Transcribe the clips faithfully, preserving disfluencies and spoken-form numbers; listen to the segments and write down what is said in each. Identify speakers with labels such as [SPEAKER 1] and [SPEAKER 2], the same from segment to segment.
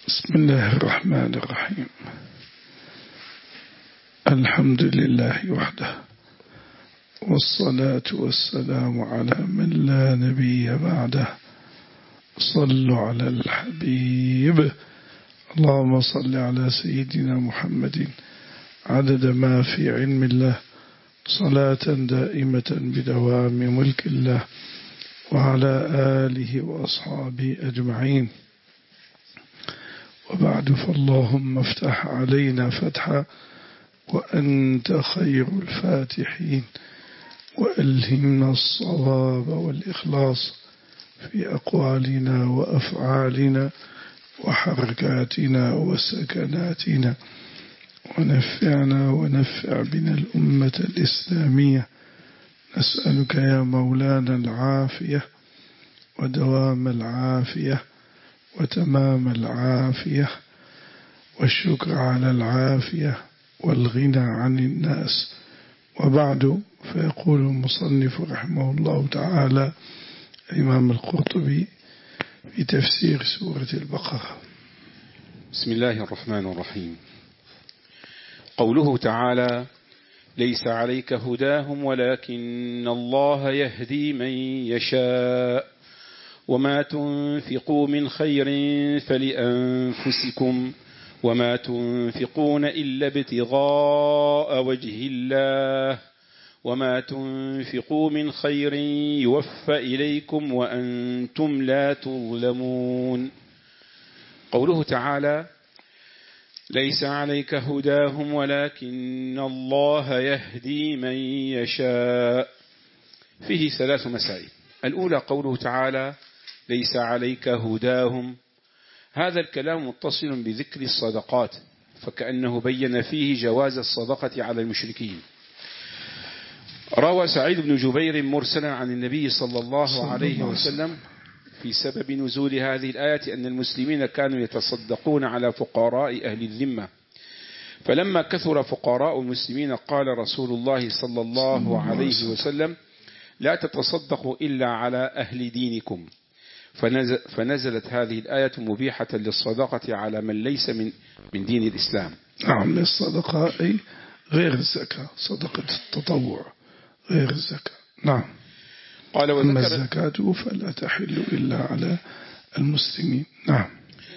[SPEAKER 1] بسم الله الرحمن الرحيم. الحمد لله وحده، والصلاة والسلام على من لا نبي بعده. صلوا على الحبيب. اللهم صل على سيدنا محمد عدد ما في علم الله، صلاة دائمة بدوام ملك الله، وعلى آله وأصحابه أجمعين. وبعد، فاللهم افتح علينا فتحا وأنت خير الفاتحين، وألهمنا الصواب والإخلاص في أقوالنا وأفعالنا وحركاتنا وسكناتنا، ونفعنا ونفع بنا الأمة الإسلامية. نسألك يا مولانا العافية ودوام العافية وتمام العافية والشكر على العافية والغنى عن الناس. وبعد، فيقول المصنف رحمه الله تعالى الإمام القرطبي في تفسير سورة البقرة:
[SPEAKER 2] بسم الله الرحمن الرحيم. قوله تعالى: ليس عليك هداهم ولكن الله يهدي من يشاء وما تنفقوا من خير فلأنفسكم وما تنفقون إلا ابتغاء وجه الله وما تنفقوا من خير يوفى إليكم وأنتم لا تظلمون. قوله تعالى: ليس عليك هداهم ولكن الله يهدي من يشاء، فيه ثلاث مسائل. الأولى قوله تعالى: ليس عليك هداهم، هذا الكلام متصل بذكر الصدقات، فكأنه بين فيه جواز الصدقة على المشركين. روى سعيد بن جبير مرسلا عن النبي صلى الله عليه وسلم في سبب نزول هذه الآية أن المسلمين كانوا يتصدقون على فقراء أهل الذمة، فلما كثر فقراء المسلمين قال رسول الله صلى الله عليه وسلم: لا تتصدقوا إلا على أهل دينكم، فنزل فنزلت هذه الآية مبيحة للصدقة على من ليس من من دين الإسلام.
[SPEAKER 1] نعم، الصدقة أي غير الزكاة، صدقة التطوع غير الزكاة. نعم.
[SPEAKER 2] قال:
[SPEAKER 1] أما الزكاة فلا تحل إلا على المسلمين. نعم.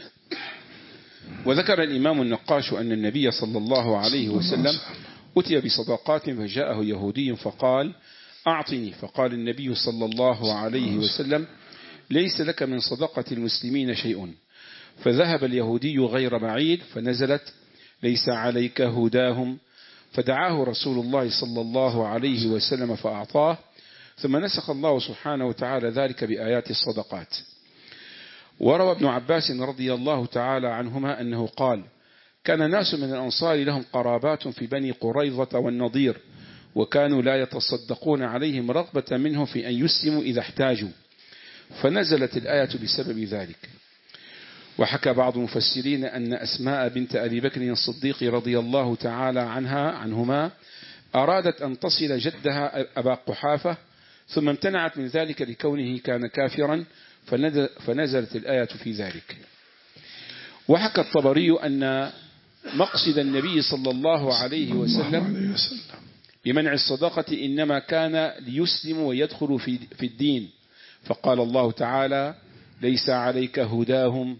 [SPEAKER 2] وذكر الإمام النقاش أن النبي صلى الله عليه وسلم أتي بصدقات فجاءه يهودي فقال: أعطني، فقال النبي صلى الله عليه وسلم: ليس لك من صدقة المسلمين شيء. فذهب اليهودي غير بعيد فنزلت: ليس عليك هداهم، فدعاه رسول الله صلى الله عليه وسلم فأعطاه، ثم نسخ الله سبحانه وتعالى ذلك بآيات الصدقات. وروى ابن عباس رضي الله تعالى عنهما أنه قال: كان ناس من الأنصار لهم قرابات في بني قريظة والنضير، وكانوا لا يتصدقون عليهم رغبة منهم في أن يسلموا إذا احتاجوا، فنزلت الآية بسبب ذلك. وحكى بعض المفسرين أن أسماء بنت أبي بكر الصديق رضي الله تعالى عنها عنهما أرادت أن تصل جدها أبا قحافة، ثم امتنعت من ذلك لكونه كان كافرا، فنزلت الآية في ذلك. وحكى الطبري أن مقصد النبي صلى الله عليه وسلم بمنع الصدقة إنما كان ليسلموا ويدخلوا في الدين، فقال الله تعالى: ليس عليك هداهم.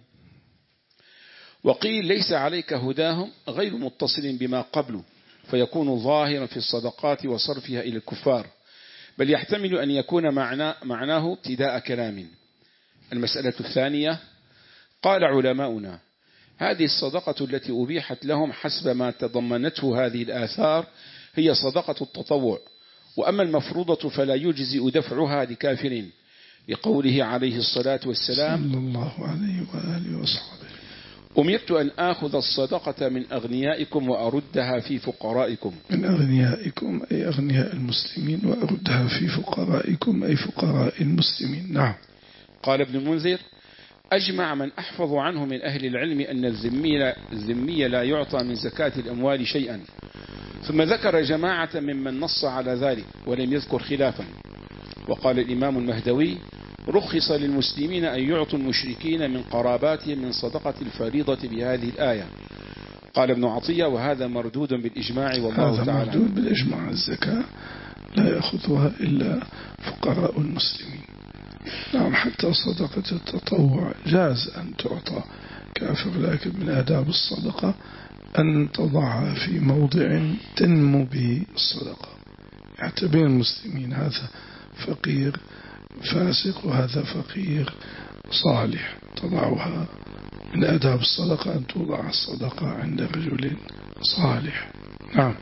[SPEAKER 2] وقيل: ليس عليك هداهم غير متصل بما قبله، فيكون ظاهرا في الصدقات وصرفها إلى الكفار، بل يحتمل أن يكون معنى معناه ابتداء كلام. المسألة الثانية: قال علماؤنا: هذه الصدقة التي أبيحت لهم حسب ما تضمنته هذه الآثار هي صدقة التطوع، وأما المفروضة فلا يجزئ دفعها لكافر، لقوله عليه الصلاة والسلام
[SPEAKER 1] صلى الله عليه وآله وصحبه:
[SPEAKER 2] أمرت أن آخذ الصدقة من أغنيائكم وأردها في فقرائكم.
[SPEAKER 1] من أغنيائكم أي أغنياء المسلمين، وأردها في فقرائكم أي فقراء المسلمين. نعم.
[SPEAKER 2] قال ابن المنذر: أجمع من أحفظ عنه من أهل العلم أن الذمي, الذمي لا يعطى من زكاة الأموال شيئا، ثم ذكر جماعة ممن نص على ذلك ولم يذكر خلافا. وقال الإمام المهدوي: رخص للمسلمين أن يعطوا المشركين من قراباتهم من صدقة الفريضة بهذه الآية. قال ابن عطية: وهذا مردود بالإجماع والله
[SPEAKER 1] هذا
[SPEAKER 2] تعالى.
[SPEAKER 1] هذا مردود بالإجماع. الزكاة لا يأخذها إلا فقراء المسلمين. نعم، حتى صدقة التطوع جاز أن تعطى كافر، لكن من آداب الصدقة أن تضعها في موضع تنمو به الصدقة. يعتبر المسلمين هذا فقير فاسق وهذا فقير صالح، تضعها. من آداب الصدقة أن توضع الصدقة عند رجل صالح. نعم.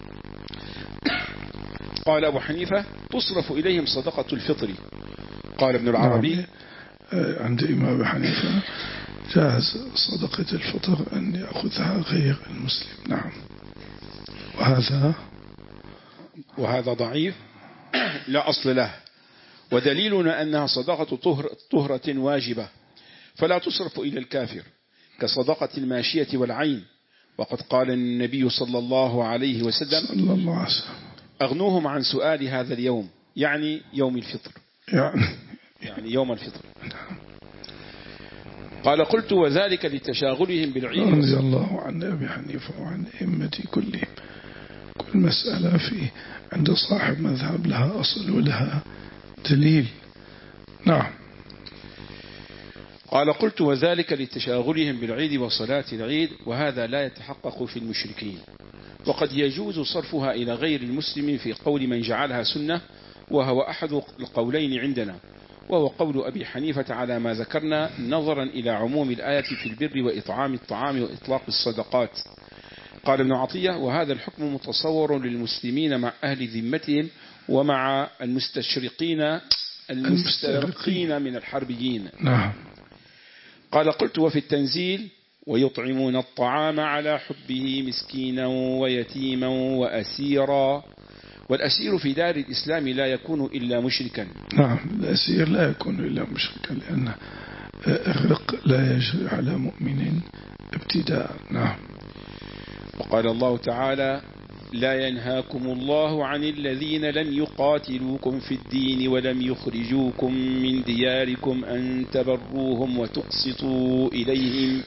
[SPEAKER 2] قال أبو حنيفة: تصرف إليهم صدقة الفطر. قال ابن العربي:
[SPEAKER 1] نعم. عند إمام أبو حنيفة جاز صدقة الفطر أن يأخذها غير المسلم. نعم. وهذا
[SPEAKER 2] وهذا ضعيف لا أصل له، ودليلنا أنها صدقة طهر طهرة واجبة فلا تصرف إلى الكافر كصدقة الماشية والعين. وقد قال النبي صلى الله عليه وسلم:
[SPEAKER 1] صلى الله عليه وسلم:
[SPEAKER 2] أغنوهم عن سؤال هذا اليوم، يعني يوم الفطر،
[SPEAKER 1] يعني,
[SPEAKER 2] يعني يوم الفطر. قال: قلت: وذلك لتشاغلهم بالعيد.
[SPEAKER 1] رضي الله عن أبي حنيفة وعن أئمة كلهم. كل مسألة فيه عند صاحب مذهب لها أصل ولها دليل. نعم.
[SPEAKER 2] قال: قلت: وذلك لتشاغلهم بالعيد وصلاة العيد، وهذا لا يتحقق في المشركين، وقد يجوز صرفها إلى غير المسلم في قول من جعلها سنة، وهو أحد القولين عندنا، وهو قول أبي حنيفة على ما ذكرنا، نظرا إلى عموم الآية في البر وإطعام الطعام وإطلاق الصدقات. قال ابن عطية: وهذا الحكم متصور للمسلمين مع أهل ذمتهم ومع المستشرقين المسترقين من الحربيين.
[SPEAKER 1] نعم.
[SPEAKER 2] قال: قلت: وفي التنزيل: ويطعمون الطعام على حبه مسكينا ويتيما وأسيرا. والأسير في دار الإسلام لا يكون إلا مشركا.
[SPEAKER 1] نعم، الأسير لا يكون إلا مشركا، لأن الرق لا يجري على مؤمن ابتداء. نعم.
[SPEAKER 2] وقال الله تعالى: لا ينهاكم الله عن الذين لم يقاتلوكم في الدين ولم يخرجوكم من دياركم أن تبروهم وتقسطوا إليهم.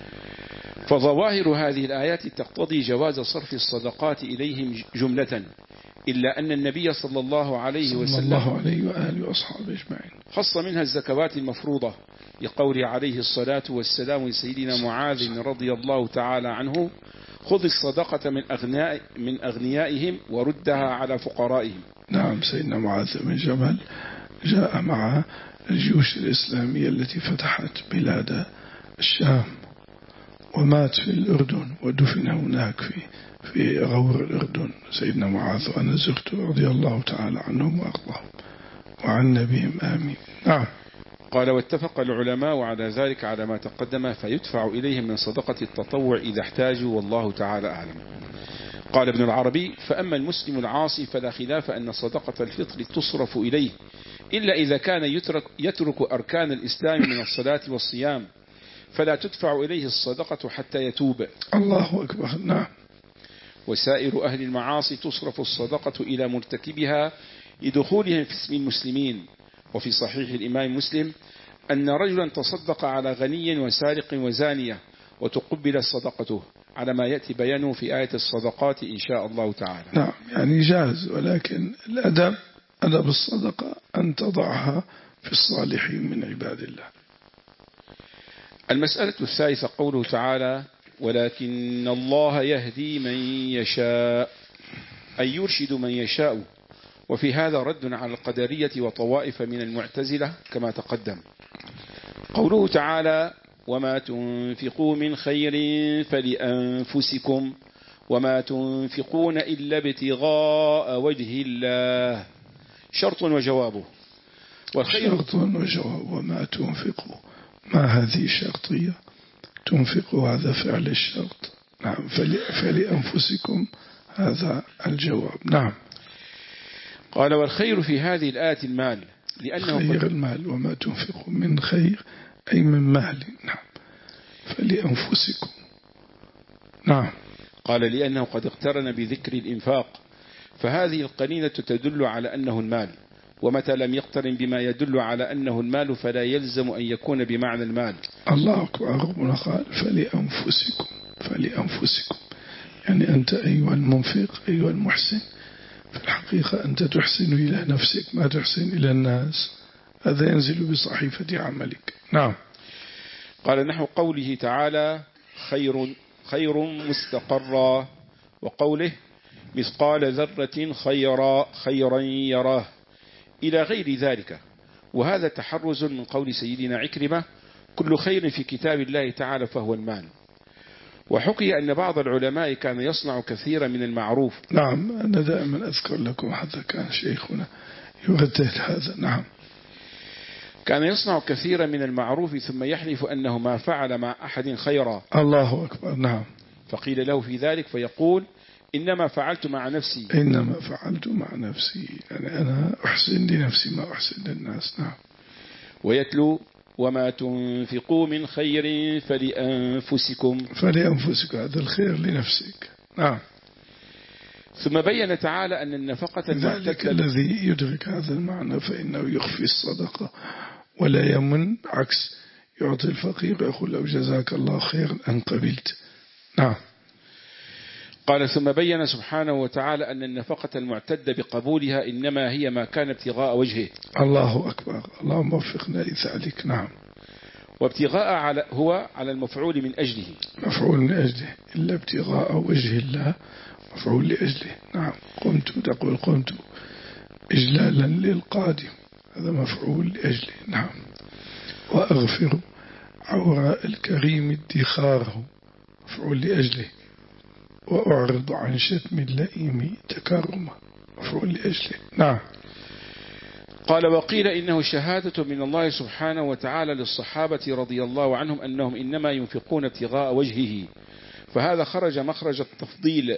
[SPEAKER 2] فظواهر هذه الآيات تقتضي جواز صرف الصدقات إليهم جملة، إلا أن النبي صلى الله عليه وسلم
[SPEAKER 1] صلى الله عليه وآله وأصحابه أجمعين
[SPEAKER 2] خص منها الزكوات المفروضة، لقوله عليه الصلاة والسلام لسيدنا معاذ رضي الله تعالى عنه: خذ الصدقة من أغنياء من أغنيائهم وردها على فقرائهم.
[SPEAKER 1] نعم، سيدنا معاذ بن جبل جاء مع الجيوش الإسلامية التي فتحت بلاد الشام، ومات في الأردن ودفن هناك في في غور الأردن سيدنا معاذ، وأنا زرته رضي الله تعالى عنهم وأرضاهم وعن نبيهم آمين. نعم.
[SPEAKER 2] قال: واتفق العلماء على ذلك على ما تقدم، فيدفع إليهم من صدقة التطوع إذا احتاجوا، والله تعالى أعلم. قال ابن العربي: فأما المسلم العاصي فلا خلاف أن صدقة الفطر تصرف إليه، إلا إذا كان يترك, يترك أركان الإسلام من الصلاة والصيام، فلا تدفع إليه الصدقة حتى يتوب.
[SPEAKER 1] الله أكبر. نعم.
[SPEAKER 2] وسائر أهل المعاصي تصرف الصدقة إلى مرتكبها لدخولهم في اسم المسلمين. وفي صحيح الإمام مسلم أن رجلا تصدق على غني وسارق وزانية وتقبل صدقته، على ما يأتي بيانه في آية الصدقات إن شاء الله تعالى.
[SPEAKER 1] نعم، يعني جاز، ولكن الأدب أدب الصدقة أن تضعها في الصالحين من عباد الله.
[SPEAKER 2] المسألة الثالثة قوله تعالى: ولكن الله يهدي من يشاء، أي يرشد من يشاء. وفي هذا رد على القدرية وطوائف من المعتزلة كما تقدم. قوله تعالى: وما تنفقوا من خير فلأنفسكم وما تنفقون إلا ابتغاء وجه الله، شرط وجوابه.
[SPEAKER 1] والخير شرط وجواب. وما تنفقوا، ما هذه شرطية؟ تنفقوا هذا فعل الشرط. نعم. فلأنفسكم هذا الجواب. نعم.
[SPEAKER 2] قال: والخير في هذه الآية المال، لأنه
[SPEAKER 1] خير المال. وما تنفقوا من خير أي من مال. نعم. فلأنفسكم. نعم.
[SPEAKER 2] قال: لأنه قد اقترن بذكر الإنفاق، فهذه القرينة تدل على أنه المال، ومتى لم يقترن بما يدل على أنه المال فلا يلزم أن يكون بمعنى المال.
[SPEAKER 1] الله أكبر. ربنا قال فلأنفسكم فلأنفسكم، يعني أنت أيها المنفق أيها المحسن في الحقيقة أنت تحسن إلى نفسك ما تحسن إلى الناس، هذا ينزل بصحيفة عملك. نعم.
[SPEAKER 2] قال نحو قوله تعالى خير خير مستقرا، وقوله مثقال ذرة خيرا خيرا يراه، إلى غير ذلك. وهذا تحرز من قول سيدنا عكرمة كل خير في كتاب الله تعالى فهو المال. وحكي أن بعض العلماء كان يصنع كثيرا من المعروف.
[SPEAKER 1] نعم، أنا دائما أذكر لكم حتى كان شيخنا يردد هذا. نعم.
[SPEAKER 2] كان يصنع كثيرا من المعروف ثم يحلف أنه ما فعل مع أحد خيرا.
[SPEAKER 1] الله أكبر. نعم.
[SPEAKER 2] فقيل له في ذلك فيقول إنما فعلت مع نفسي
[SPEAKER 1] إنما فعلت مع نفسي، يعني أنا أحسن لنفسي ما أحسن للناس. نعم.
[SPEAKER 2] ويتلو وما تنفقوا من خير فلأنفسكم
[SPEAKER 1] فلأنفسكم، هذا الخير لنفسك. نعم.
[SPEAKER 2] ثم بين تعالى أن النفقة
[SPEAKER 1] ذلك الذي يدرك هذا المعنى فإنه يخفي الصدقة ولا يمن، عكس يعطي الفقير يقول له جزاك الله خيرا أن قبلت. نعم.
[SPEAKER 2] قال ثم بين سبحانه وتعالى أن النفقة المعتدة بقبولها إنما هي ما كان ابتغاء وجهه.
[SPEAKER 1] الله أكبر. اللهم وفقنا لذلك. نعم.
[SPEAKER 2] وابتغاء على هو على المفعول من أجله،
[SPEAKER 1] مفعول من أجله، إلا ابتغاء وجه الله مفعول لأجله. نعم. قمت تقول قمت إجلالا للقادم، هذا مفعول لأجله. نعم. وأغفر عوراء الكريم ادخاره، مفعول لأجله. وأعرض عن شتم اللئيم تكرما، مفعول لأجله. نعم.
[SPEAKER 2] قال وقيل إنه شهادة من الله سبحانه وتعالى للصحابة رضي الله عنهم أنهم إنما ينفقون ابتغاء وجهه، فهذا خرج مخرج التفضيل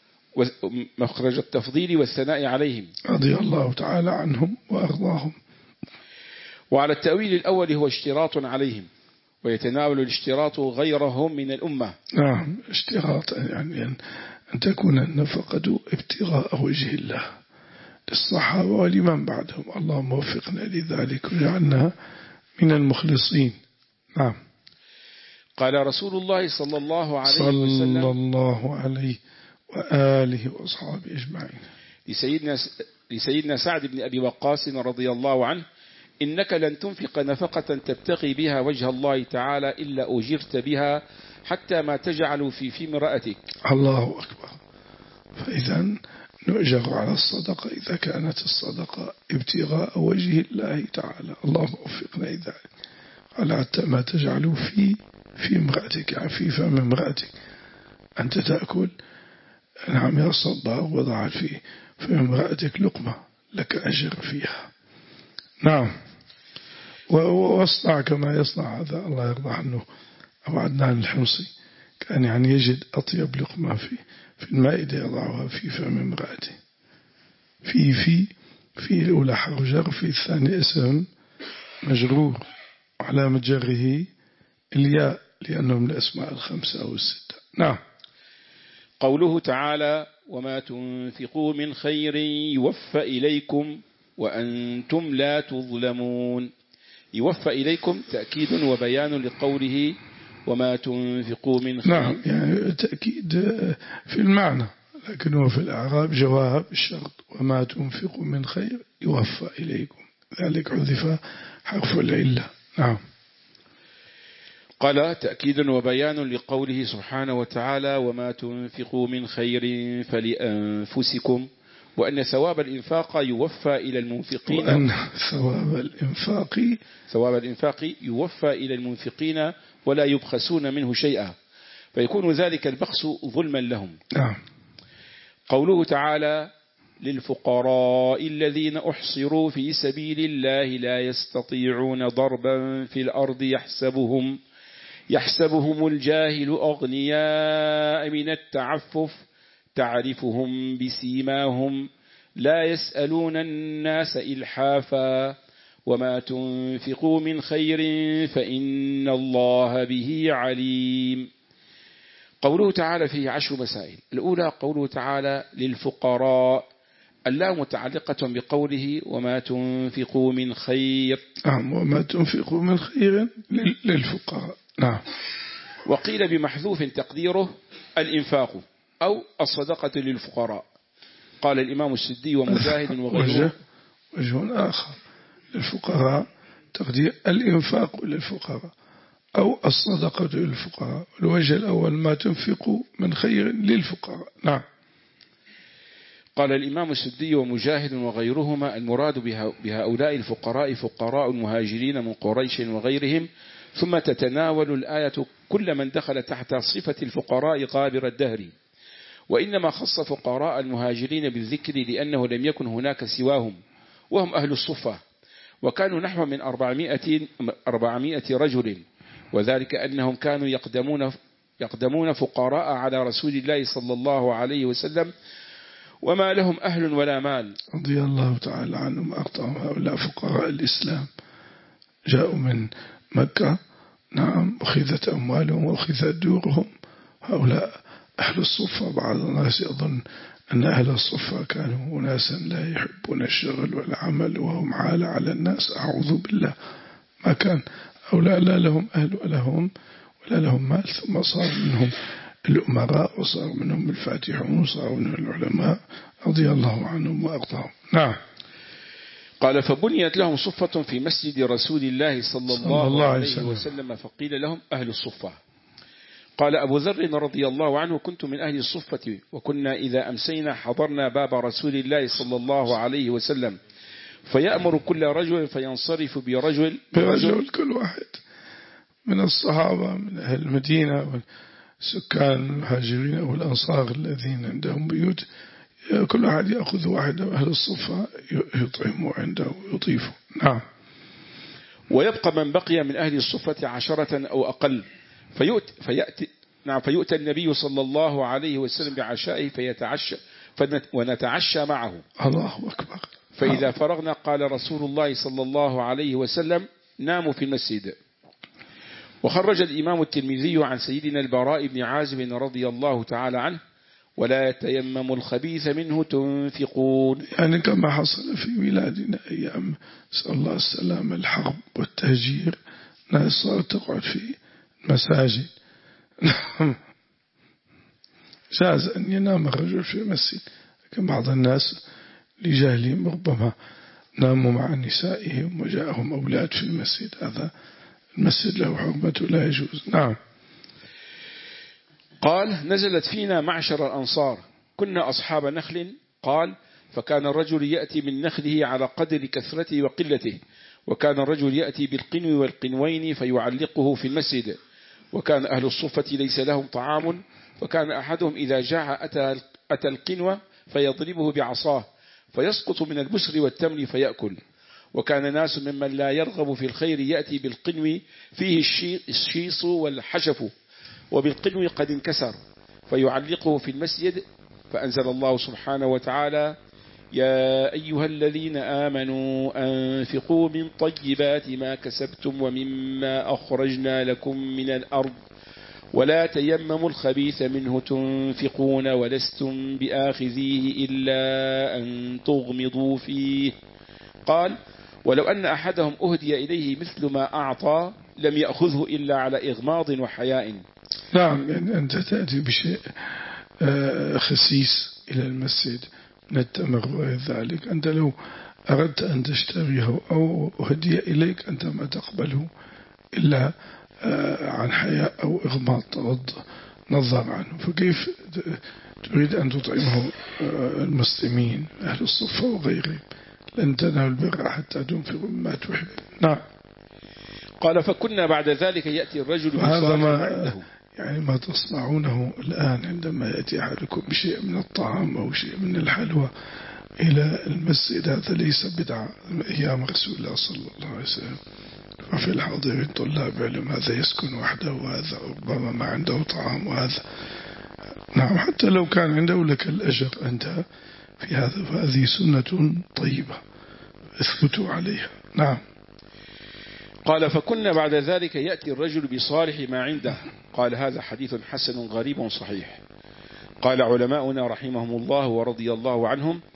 [SPEAKER 2] مخرج التفضيل والثناء عليهم
[SPEAKER 1] رضي الله تعالى عنهم وأرضاهم.
[SPEAKER 2] وعلى التأويل الأول هو اشتراط عليهم، ويتناول الاشتراط غيرهم من الأمة.
[SPEAKER 1] نعم. اشتراط يعني أن تكون النفقة ابتغاء وجه الله للصحابة ولمن بعدهم. اللهم وفقنا لذلك وجعلنا من المخلصين. نعم.
[SPEAKER 2] قال رسول الله صلى الله عليه
[SPEAKER 1] صلى
[SPEAKER 2] وسلم
[SPEAKER 1] صلى الله عليه وآله وأصحابه أجمعين
[SPEAKER 2] لسيدنا, لسيدنا سعد بن أبي وقاص رضي الله عنه إنك لن تنفق نفقة تبتغي بها وجه الله تعالى إلا أجرت بها حتى ما تجعل في في امرأتك.
[SPEAKER 1] الله أكبر. فإذا نؤجر على الصدقة إذا كانت الصدقة ابتغاء وجه الله تعالى. اللهم وفقنا لذلك. قال حتى ما تجعل في في امرأتك، عفيفة من امرأتك. أنت تأكل، نعم يا صبار، وضع في في امرأتك لقمة لك أجر فيها. نعم. واصنع كما يصنع هذا الله يرضى عنه أبو عدنان الحمصي، كان يعني يجد أطيب لقمة في في المائدة يضعها في فم امرأته. في في في الأولى حرف جر، في الثاني اسم مجرور، وعلامة جره الياء لأنه من الأسماء الخمسة أو الستة. نعم.
[SPEAKER 2] قوله تعالى وما تنفقوا من خير يوفى إليكم وأنتم لا تظلمون. يوفى إليكم تأكيد وبيان لقوله وما تنفقوا من خير.
[SPEAKER 1] نعم، يعني تأكيد في المعنى، لكنه في الأعراب جواب الشرط وما تنفقوا من خير يوفى إليكم، ذلك عذف حرف العلة. نعم.
[SPEAKER 2] قال تأكيد وبيان لقوله سبحانه وتعالى وما تنفقوا من خير فلأنفسكم، وأن ثواب الإنفاق يوفى إلى المنفقين
[SPEAKER 1] وأن ثواب الإنفاق
[SPEAKER 2] ثواب الإنفاق يوفى إلى المنفقين ولا يبخسون منه شيئا، فيكون ذلك البخس ظلما لهم.
[SPEAKER 1] نعم.
[SPEAKER 2] قوله تعالى للفقراء الذين أحصروا في سبيل الله لا يستطيعون ضربا في الأرض يحسبهم يحسبهم الجاهل أغنياء من التعفف تعرفهم بسيماهم لا يسألون الناس إلحافا وما تنفقوا من خير فإن الله به عليم. قوله تعالى فيه عشر مسائل. الأولى قوله تعالى للفقراء، اللام متعلقة بقوله وما تنفقوا من خير.
[SPEAKER 1] نعم وما تنفقوا من خير للفقراء. نعم.
[SPEAKER 2] وقيل بمحذوف تقديره الإنفاق أو الصدقة للفقراء. قال الإمام السدي ومجاهد وغيره
[SPEAKER 1] وجه آخر للفقراء تقدير الإنفاق للفقراء أو الصدقة للفقراء. الوجه الأول ما تنفقوا من خير للفقراء. نعم.
[SPEAKER 2] قال الإمام السدي ومجاهد وغيرهما المراد بهؤلاء الفقراء فقراء المهاجرين من قريش وغيرهم. ثم تتناول الآية كل من دخل تحت صفة الفقراء غابر الدهر، وإنما خص فقراء المهاجرين بالذكر لأنه لم يكن هناك سواهم وهم أهل الصفة، وكانوا نحو من أربعمائة رجل، وذلك أنهم كانوا يقدمون يقدمون فقراء على رسول الله صلى الله عليه وسلم وما لهم أهل ولا مال.
[SPEAKER 1] رضي الله تعالى عنهم أقطعهم. هؤلاء فقراء الإسلام جاءوا من مكة. نعم. أخذت أموالهم وأخذت دورهم. هؤلاء أهل الصفة. بعض الناس يظن أن أهل الصفة كانوا ناسا لا يحبون الشغل والعمل وهم عالة على الناس. أعوذ بالله، ما كان. هؤلاء لا لهم أهل ولا هم ولا لهم مال، ثم صار منهم الأمراء وصار منهم الفاتحون وصار منهم العلماء رضي الله عنهم وأرضاهم. نعم.
[SPEAKER 2] قال فبنيت لهم صفة في مسجد رسول الله صلى الله, الله عليه وسلم. وسلم فقيل لهم أهل الصفة. قال أبو ذر رضي الله عنه كنت من أهل الصفة، وكنا إذا أمسينا حضرنا باب رسول الله صلى الله عليه وسلم فيأمر كل رجل فينصرف برجل,
[SPEAKER 1] برجل كل واحد من الصحابة من أهل المدينة والسكان المهاجرين والأنصار الذين عندهم بيوت، كل واحد يأخذ واحد من أهل الصفة يطعمه عنده ويضيفه. نعم.
[SPEAKER 2] ويبقى من بقي من أهل الصفة عشرة أو أقل فيؤتي, فيأتي نعم فيؤتى النبي صلى الله عليه وسلم بعشائه فيتعشى ونتعشى معه.
[SPEAKER 1] الله أكبر.
[SPEAKER 2] فإذا فرغنا قال رسول الله صلى الله عليه وسلم ناموا في المسجد. وخرج الإمام الترمذي عن سيدنا البراء بن عازب رضي الله تعالى عنه ولا يتيمموا الخبيث منه تنفقون،
[SPEAKER 1] يعني كما حصل في بلادنا أيام نسأل الله السلام الحرب والتهجير، ناس صارت تقعد في مساجد. جاز أن ينام الرجل في المسجد، لكن بعض الناس لجهلهم ربما ناموا مع نسائهم وجاءهم أولاد في المسجد، هذا المسجد له حرمة لا يجوز. نعم.
[SPEAKER 2] قال نزلت فينا معشر الأنصار كنا أصحاب نخل. قال فكان الرجل يأتي من نخله على قدر كثرته وقلته، وكان الرجل يأتي بالقنو والقنوين فيعلقه في المسجد. وكان أهل الصفة ليس لهم طعام، فكان أحدهم إذا جاع أتى, أتى القنوة فيضربه بعصاه فيسقط من البسر والتمر فيأكل. وكان ناس ممن لا يرغب في الخير يأتي بالقنو فيه الشيص والحشف، وبالقنو قد انكسر فيعلقه في المسجد. فأنزل الله سبحانه وتعالى يا أيها الذين آمنوا أنفقوا من طيبات ما كسبتم ومما أخرجنا لكم من الأرض ولا تيمموا الخبيث منه تنفقون ولستم بآخذيه إلا أن تغمضوا فيه. قال ولو أن أحدهم أهدي إليه مثل ما أعطى لم يأخذه إلا على إغماض وحياء.
[SPEAKER 1] نعم، يعني أنت تأتي بشيء خسيس إلى المسجد من التمر وغير ذلك، أنت لو أردت أن تشتريه أو هدي إليك أنت ما تقبله إلا عن حياء أو إغماض تغض نظر عنه، فكيف تريد أن تطعمه المسلمين أهل الصفة وغيرهم؟ لن تنال البر حتى تنفقوا مما تحب. نعم.
[SPEAKER 2] قال فكنا بعد ذلك يأتي الرجل
[SPEAKER 1] هذا ما يعني ما تصنعونه الآن عندما يأتي أحدكم بشيء من الطعام أو شيء من الحلوى إلى المسجد، هذا ليس بدعة أيام رسول الله صلى الله عليه وسلم. وفي الحاضرين طلاب علم، هذا يسكن وحده وهذا ربما ما عنده طعام وهذا نعم، حتى لو كان عنده لك الأجر أنت في هذا، فهذه سنة طيبة اثبتوا عليها. نعم.
[SPEAKER 2] قال فكنا بعد ذلك يأتي الرجل بصالح ما عنده. قال هذا حديث حسن غريب صحيح. قال علماؤنا رحمهم الله ورضي الله عنهم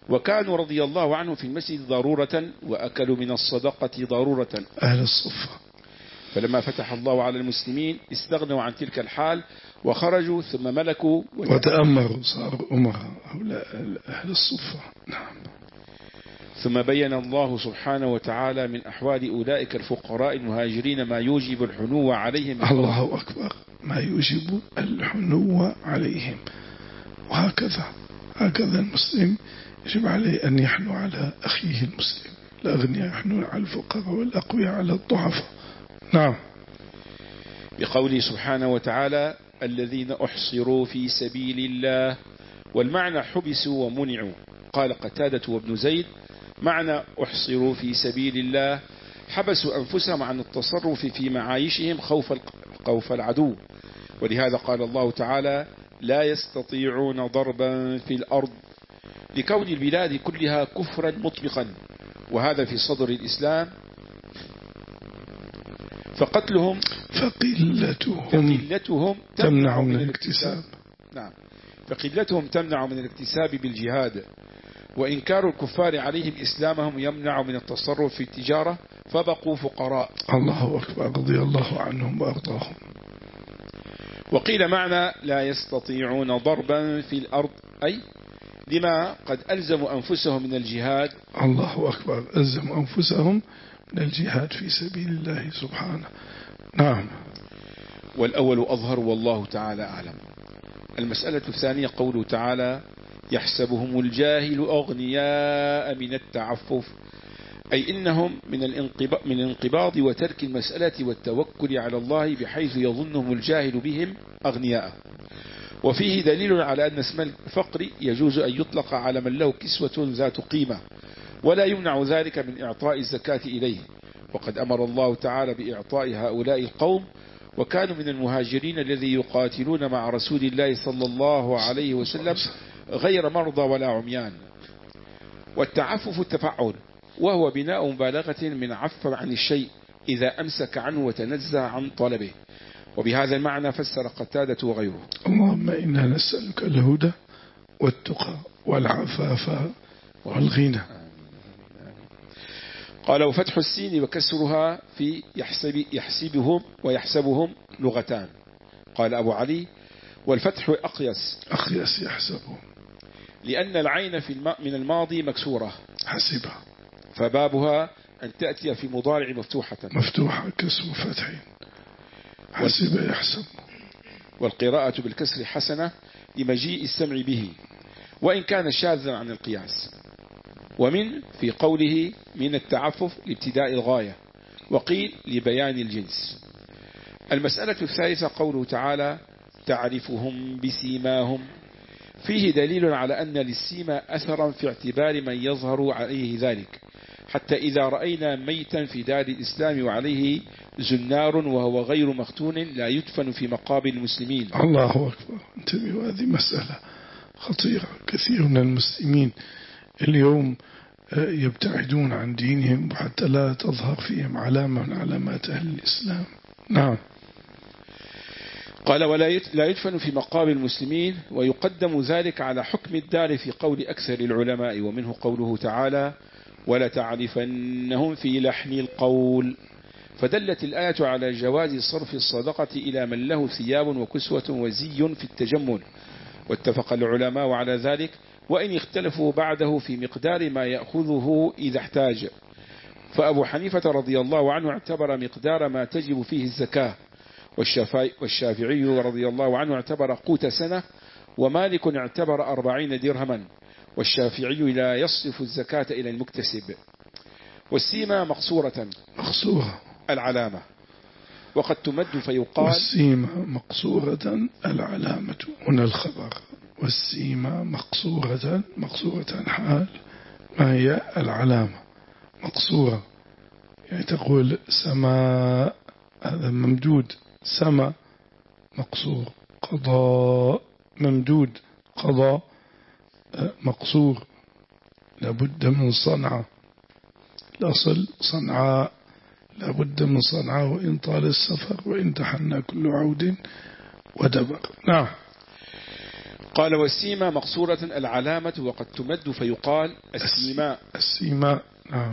[SPEAKER 2] وكانوا رضي الله عنه في المسجد ضرورة وأكلوا من الصدقة ضرورة.
[SPEAKER 1] أهل الصفة.
[SPEAKER 2] فلما فتح الله على المسلمين استغنوا عن تلك الحال وخرجوا ثم ملكوا
[SPEAKER 1] وتأمروا صاروا أمراء هؤلاء أهل الصفة. نعم.
[SPEAKER 2] ثم بين الله سبحانه وتعالى من أحوال أولئك الفقراء المهاجرين ما يوجب الحنو عليهم.
[SPEAKER 1] الله أكبر، ما يوجب الحنو عليهم. وهكذا هكذا المسلم يجب عليه أن يحنو على أخيه المسلم. الأغنياء يحنون على الفقراء والأقوياء على الضعفاء. نعم.
[SPEAKER 2] بقوله سبحانه وتعالى الذين أحصروا في سبيل الله، والمعنى حبسوا ومنعوا. قال قتادة وابن زيد معنى أحصروا في سبيل الله حبسوا أنفسهم عن التصرف في معايشهم خوف خوف العدو. ولهذا قال الله تعالى لا يستطيعون ضربا في الأرض، لكون البلاد كلها كفرا مطلقا، وهذا في صدر الإسلام. فقتلهم
[SPEAKER 1] فقلتهم,
[SPEAKER 2] فقلتهم
[SPEAKER 1] تمنع من الاكتساب.
[SPEAKER 2] نعم، فقلتهم تمنع من الاكتساب بالجهاد، وإنكار الكفار عليهم إسلامهم يمنع من التصرف في التجارة، فبقوا فقراء.
[SPEAKER 1] الله أكبر، رضي الله عنهم وأرضاهم.
[SPEAKER 2] وقيل معنى لا يستطيعون ضربا في الأرض أي لما قد ألزموا أنفسهم من الجهاد.
[SPEAKER 1] الله أكبر، ألزموا أنفسهم من الجهاد في سبيل الله سبحانه. نعم.
[SPEAKER 2] والأول أظهر والله تعالى أعلم. المسألة الثانية قوله تعالى يحسبهم الجاهل أغنياء من التعفف، أي إنهم من الانقباض, من الانقباض وترك المسألة والتوكل على الله، بحيث يظنهم الجاهل بهم أغنياء. وفيه دليل على أن اسم الفقر يجوز أن يطلق على من له كسوة ذات قيمة، ولا يمنع ذلك من إعطاء الزكاة إليه. وقد أمر الله تعالى بإعطاء هؤلاء القوم، وكانوا من المهاجرين الذي يقاتلون مع رسول الله صلى الله عليه وسلم غير مرضى ولا عميان. والتعفف التفعل، وهو بناء مبالغة من عف عن الشيء إذا أمسك عنه وتنزه عن طلبه. وبهذا المعنى فسر قتادة وغيره.
[SPEAKER 1] اللهم إنا نسألك الهدى والتقى والعفاف والغنى.
[SPEAKER 2] قال وفتح السين وكسرها في يحسب يحسبهم ويحسبهم لغتان. قال أبو علي والفتح أقيس
[SPEAKER 1] أقيس يحسبهم،
[SPEAKER 2] لأن العين في الم... من الماضي مكسورة
[SPEAKER 1] حسبة،
[SPEAKER 2] فبابها أن تأتي في مضارع مفتوحة
[SPEAKER 1] مفتوحة كسر فتح حسب يحسب.
[SPEAKER 2] والقراءة بالكسر حسنة لمجيء السمع به، وإن كان شاذا عن القياس. ومن في قوله من التعفف لابتداء الغاية، وقيل لبيان الجنس. المسألة الثالثة قوله تعالى تعرفهم بسيماهم، فيه دليل على أن للسيما أثرا في اعتبار من يظهر عليه ذلك، حتى إذا رأينا ميتا في دار الإسلام وعليه زنار وهو غير مختون لا يدفن في مقابر المسلمين.
[SPEAKER 1] الله أكبر، انتبهوا، هذه مسألة خطيرة. كثير من المسلمين اليوم يبتعدون عن دينهم حتى لا تظهر فيهم علامة من علامات أهل الإسلام. نعم.
[SPEAKER 2] قال ولا لا يدفن في مقابر المسلمين، ويقدم ذلك على حكم الدار في قول أكثر العلماء، ومنه قوله تعالى ولا تعرفنهم في لحن القول. فدلت الآية على جواز صرف الصدقة إلى من له ثياب وكسوة وزي في التجمل، واتفق العلماء على ذلك، وإن اختلفوا بعده في مقدار ما يأخذه إذا احتاج. فأبو حنيفة رضي الله عنه اعتبر مقدار ما تجب فيه الزكاة، والشافعي رضي الله عنه اعتبر قوت سنة، ومالك اعتبر أربعين درهما، والشافعي لا يصرف الزكاة إلى المكتسب. والسيمة مقصورة
[SPEAKER 1] مقصورة
[SPEAKER 2] العلامة، وقد تمد فيقال
[SPEAKER 1] والسيمة مقصورة العلامة. هنا الخبر والسيمة مقصورة مقصورة حال ما هي العلامة مقصورة، يعني تقول سماء هذا ممدود، سما مقصور، قضاء ممدود، قضاء مقصور، لابد من صنعاء، الأصل صنعاء، لابد من صنعاء وإن طال السفر وإن تحنى كل عود ودبر. نعم.
[SPEAKER 2] قال والسيما مقصورة العلامة وقد تمد فيقال السيماء.
[SPEAKER 1] السيماء نعم.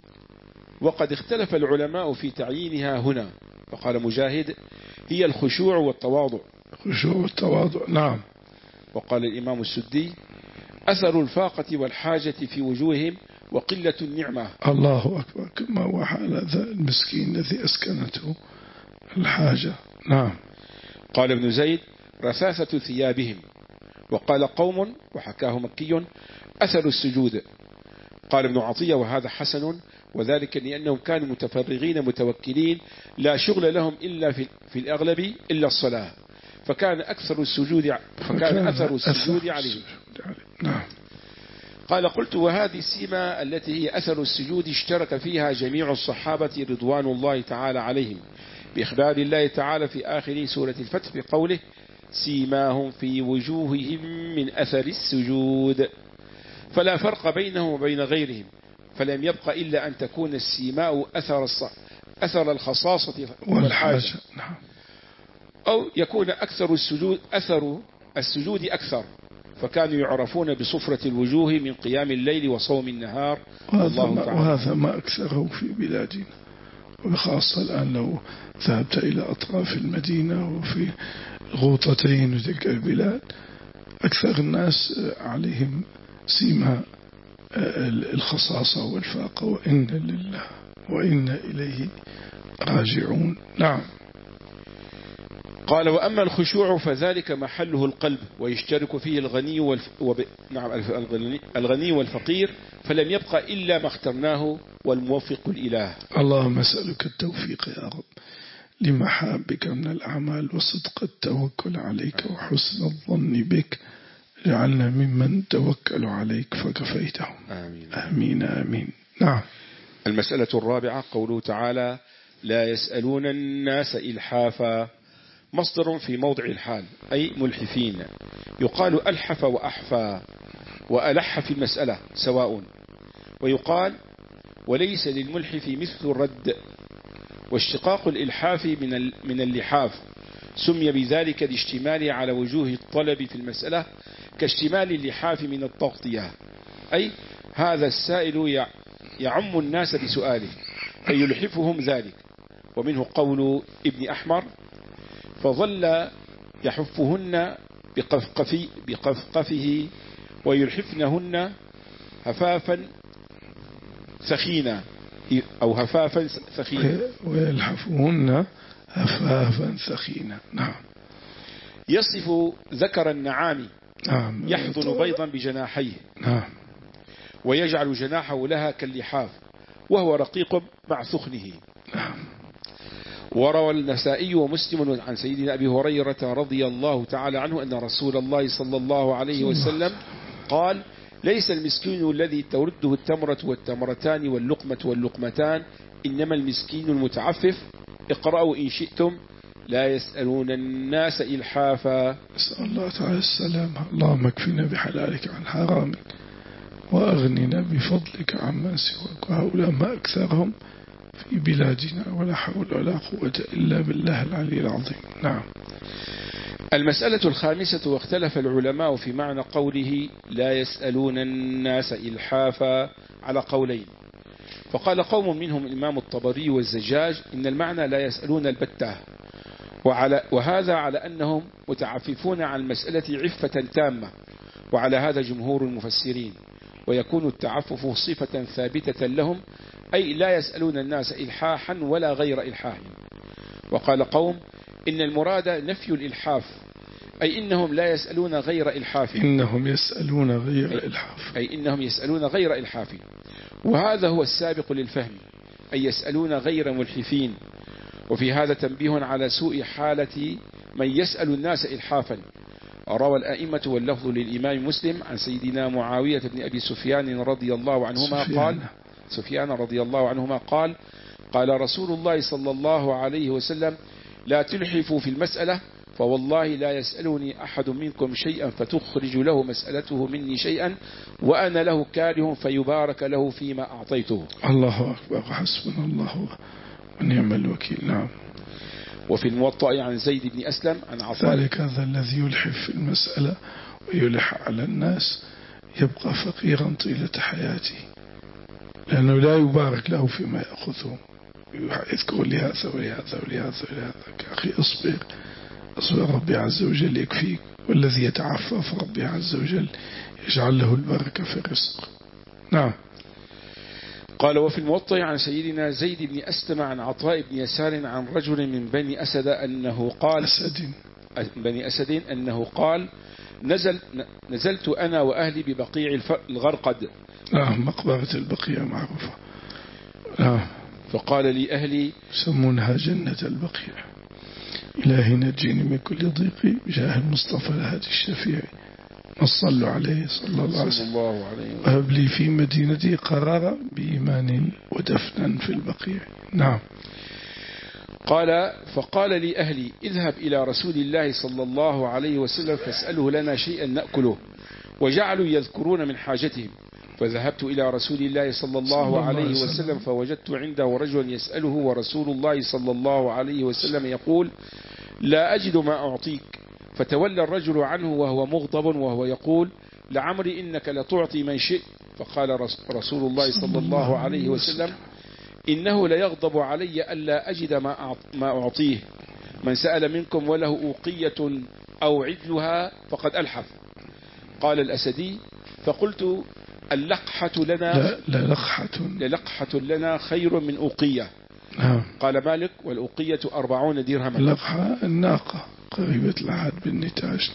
[SPEAKER 2] وقد اختلف العلماء في تعيينها هنا، فقال مجاهد هي الخشوع والتواضع.
[SPEAKER 1] خشوع والتواضع نعم.
[SPEAKER 2] وقال الإمام السدي أثر الفاقة والحاجة في وجوههم وقلة النعمة.
[SPEAKER 1] الله أكبر، كما هو حال ذا المسكين الذي أسكنته الحاجة نعم.
[SPEAKER 2] قال ابن زيد رثاثة ثيابهم. وقال قوم وحكاه مكي أثر السجود. قال ابن عطية وهذا حسن، وذلك لأنهم كانوا متفرغين متوكلين لا شغل لهم إلا في, في الأغلب إلا الصلاة، فكان أكثر السجود فكان أثر السجود عليهم.
[SPEAKER 1] نعم.
[SPEAKER 2] قال قلت وهذه السيمة التي هي أثر السجود اشترك فيها جميع الصحابة رضوان الله تعالى عليهم، بإخبار الله تعالى في آخر سورة الفتح بقوله سيماهم في وجوههم من أثر السجود، فلا فرق بينهم وبين غيرهم، فلم يبق إلا أن تكون السيماء أثر, أثر الخصاصة والحاجة، أو يكون أكثر السجود أثر السجود أكثر، فكانوا يعرفون بصفرة الوجوه من قيام الليل وصوم النهار.
[SPEAKER 1] الله تعالى. وهذا ما أكثره في بلادنا، وخاصة الآن لو ذهبت إلى أطراف المدينة وفي الغوطتين وتلك البلاد أكثر الناس عليهم سيما الخصاصة والفاقة، وإن لله وإن إليه راجعون. نعم.
[SPEAKER 2] قال وأما الخشوع فذلك محله القلب، ويشترك فيه الغني والف... وب... نعم الغني... الغني والفقير، فلم يبق إلا ما اخترناه والموفق الإله.
[SPEAKER 1] اللهم أسألك التوفيق يا رب لمحابك من الأعمال وصدق التوكل عليك وحسن الظن بك، جعلنا ممن توكل عليك فكفيتهم.
[SPEAKER 2] آمين
[SPEAKER 1] آمين آمين. نعم.
[SPEAKER 2] المسألة الرابعة قوله تعالى لا يسألون الناس إلحافا، مصدر في موضع الحال أي ملحفين، يقال ألحف وأحفى وألح في المسألة سواء، ويقال وليس للملحف مثل الرد، واشتقاق الإلحاف من من اللحاف سمي بذلك لاشتماله على وجوه الطلب في المسألة كاشتمال اللحاف من التغطية، أي هذا السائل يعم الناس بسؤاله فيلحفهم ذلك. ومنه قول ابن أحمر فظل يحفهن بقفقفي بقفقفه ويلحفنهن هفافا ثخينا أو هفافا ثخينا
[SPEAKER 1] ويلحفهن هفافا ثخينا. نعم.
[SPEAKER 2] يصف ذكر النعام
[SPEAKER 1] نعم.
[SPEAKER 2] يحضن بيضا بجناحيه.
[SPEAKER 1] نعم.
[SPEAKER 2] ويجعل جناحه لها كاللحاف وهو رقيق مع ثخنه.
[SPEAKER 1] نعم.
[SPEAKER 2] وروى النسائي ومسلم عن سيدنا أبي هريرة رضي الله تعالى عنه أن رسول الله صلى الله عليه وسلم قال ليس المسكين الذي تورده التمرة والتمرتان واللقمة واللقمتان، إنما المسكين المتعفف. اقرأوا إن شئتم لا يسألون الناس إلحافا.
[SPEAKER 1] أسأل الله تعالى السلام. اللهم اكفنا بحلالك عن حرامك وأغننا بفضلك عمن سواك، وهؤلاء ما أكثرهم في بلادنا، ولا حول ولا قوة إلا بالله العلي العظيم. نعم.
[SPEAKER 2] المسألة الخامسة واختلف العلماء في معنى قوله لا يسألون الناس إلحافا على قولين، فقال قوم منهم الإمام الطبري والزجاج إن المعنى لا يسألون البتة، وعلى وهذا على أنهم متعففون عن المسألة عفة تامة، وعلى هذا جمهور المفسرين، ويكون التعفف صفة ثابتة لهم، أي لا يسألون الناس إلحاحا ولا غير إلحاح. وقال قوم إن المراد نفي الإلحاف، أي إنهم لا يسألون غير إلحاف،
[SPEAKER 1] إنهم يسألون غير إلحاف،
[SPEAKER 2] أي إنهم يسألون غير إلحاف، وهذا هو السابق للفهم، أي يسألون غير ملحفين. وفي هذا تنبيه على سوء حالة من يسأل الناس إلحافا. روى الأئمة واللفظ للإمام مسلم عن سيدنا معاوية بن أبي سفيان رضي الله عنهما
[SPEAKER 1] سفيان.
[SPEAKER 2] قال سفيان رضي الله عنهما قال قال رسول الله صلى الله عليه وسلم لا تلحفوا في المسألة، فوالله لا يسألني أحد منكم شيئا فتخرج له مسألته مني شيئا وأنا له كاره فيبارك له فيما أعطيته.
[SPEAKER 1] الله أكبر، حسبنا الله ونعم الوكيل. نعم.
[SPEAKER 2] وفي الموطأ عن زيد بن أسلم عن عطاء.
[SPEAKER 1] ذلك هذا الذي يلحف في المسألة ويلح على الناس يبقى فقيرا طيلة حياته، لأنه لا يبارك له فيما يأخذه، يذكر لهذا ولهذا ولهذا ولهذا. أخي اصبر اصبر، ربي عز وجل يكفيك، والذي يتعفف ربي عز وجل يجعل له البركة في الرزق. نعم.
[SPEAKER 2] قال وفي الموطأ عن سيدنا زيد بن أسلم عن عطاء بن يسار عن رجل من بني أسد أنه قال
[SPEAKER 1] أسد
[SPEAKER 2] بني أسد أنه قال نزل نزلت أنا وأهلي ببقيع الغرقد.
[SPEAKER 1] نعم، مقبرة البقيع معروفة. نعم.
[SPEAKER 2] فقال لي أهلي
[SPEAKER 1] يسمونها جنة البقيع. إلهي نجيني من كل ضيق بجاه المصطفى الهادي الشفيع، صلوا عليه صلى الله عليه وسلم، وهب لي في مدينتي قرارا بإيمان ودفنا في البقيع. نعم.
[SPEAKER 2] قال فقال لي أهلي اذهب إلى رسول الله صلى الله عليه وسلم فاسأله لنا شيئا نأكله، وجعلوا يذكرون من حاجتهم. فذهبت إلى رسول الله صلى الله عليه وسلم فوجدت عنده رجلا يسأله، ورسول الله صلى الله عليه وسلم يقول لا أجد ما أعطيك. فتولى الرجل عنه وهو مغضب وهو يقول لعمري إنك لتعطي من شئت. فقال رسول الله صلى الله عليه وسلم إنه ليغضب علي ألا أجد ما أعطيه، من سأل منكم وله أوقية أو عدلها فقد ألحف. قال الأسدي فقلت اللقحة لنا
[SPEAKER 1] لا لقحة
[SPEAKER 2] للقحة لنا خير من أوقية.
[SPEAKER 1] نعم.
[SPEAKER 2] قال مالك والأوقية أربعون درهما.
[SPEAKER 1] اللقحة الناقة قريبة العهد بالنتاج.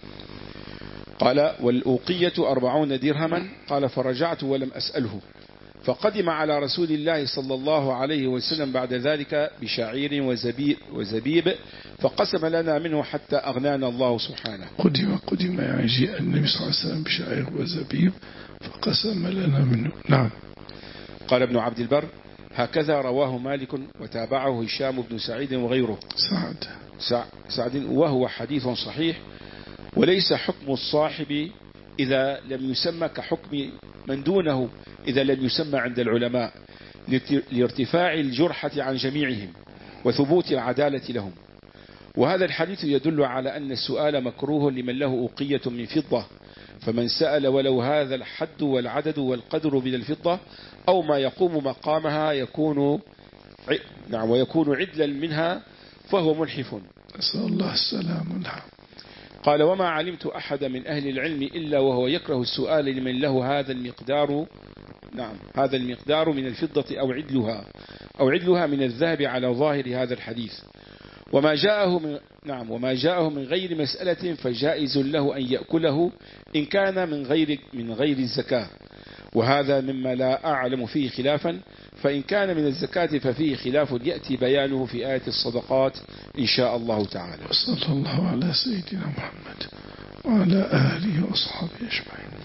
[SPEAKER 2] قال والأوقية أربعون درهما. قال فرجعت ولم أسأله. فقدم على رسول الله صلى الله عليه وسلم بعد ذلك بشعير وزبيب, وزبيب فقسم لنا منه حتى أغنانا الله سبحانه.
[SPEAKER 1] قدم قدم يعني جاء النبي صلى الله عليه وسلم بشعير وزبيب فقسم لنا منه. نعم.
[SPEAKER 2] قال ابن عبد البر هكذا رواه مالك وتابعه هشام بن سعيد وغيره.
[SPEAKER 1] سعد
[SPEAKER 2] سعد وهو حديث صحيح، وليس حكم الصاحب إذا لم يسمى كحكم من دونه إذا لم يسمى عند العلماء، لارتفاع الجرحة عن جميعهم وثبوت العدالة لهم. وهذا الحديث يدل على أن السؤال مكروه لمن له أوقية من فضة، فمن سأل ولو هذا الحد والعدد والقدر من الفضة أو ما يقوم مقامها يكون نعم ويكون عدلا منها فهو ملحف.
[SPEAKER 1] نسأل الله السلام. نعم.
[SPEAKER 2] قال وما علمت أحد من أهل العلم إلا وهو يكره السؤال لمن له هذا المقدار نعم هذا المقدار من الفضة أو عدلها أو عدلها من الذهب على ظاهر هذا الحديث. وما جاءه من نعم وما جاءه من غير مسألة فجائز له أن يأكله إن كان من غير من غير الزكاة، وهذا مما لا أعلم فيه خلافا، فإن كان من الزكاة ففيه خلاف يأتي بيانه في آية الصدقات إن شاء الله تعالى.
[SPEAKER 1] وصلى الله على سيدنا محمد وعلى آله وصحبه أجمعين.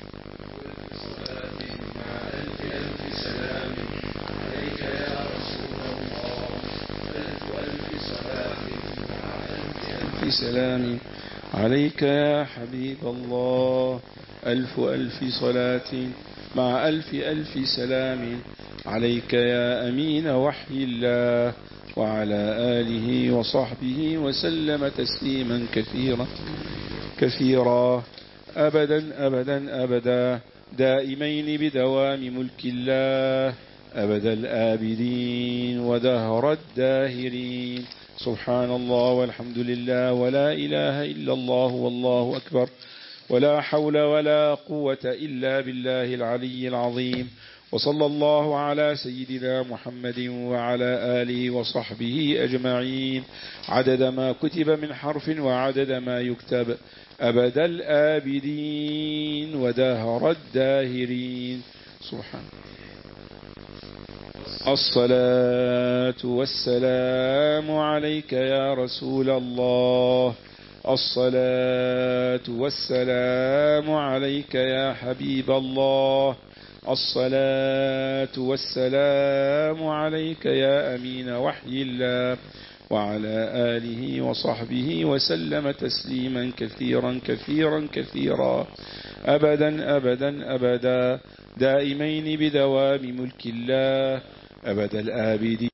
[SPEAKER 1] سلام عليك يا حبيب الله، ألف ألف صلاة مع ألف ألف سلام عليك يا أمين وحي الله، وعلى آله وصحبه وسلم تسليما كثيرا كثيرا أبدا أبدا أبدا دائمين بدوام ملك الله أبد الآبدين ودهر الداهرين. سبحان الله والحمد لله ولا إله إلا الله والله أكبر ولا حول ولا قوة إلا بالله العلي العظيم. وصلى الله على سيدنا محمد وعلى آله وصحبه أجمعين عدد ما كتب من حرف وعدد ما يكتب أبد الآبدين ودهر الداهرين. سبحان الصلاة والسلام عليك يا رسول الله، الصلاة والسلام عليك يا حبيب الله، الصلاة والسلام عليك يا أمين وحي الله، وعلى آله وصحبه وسلم تسليما كثيرا كثيرا كثيرا أبدا أبدا أبدا دائمين بدوام ملك الله أبد الآبدين.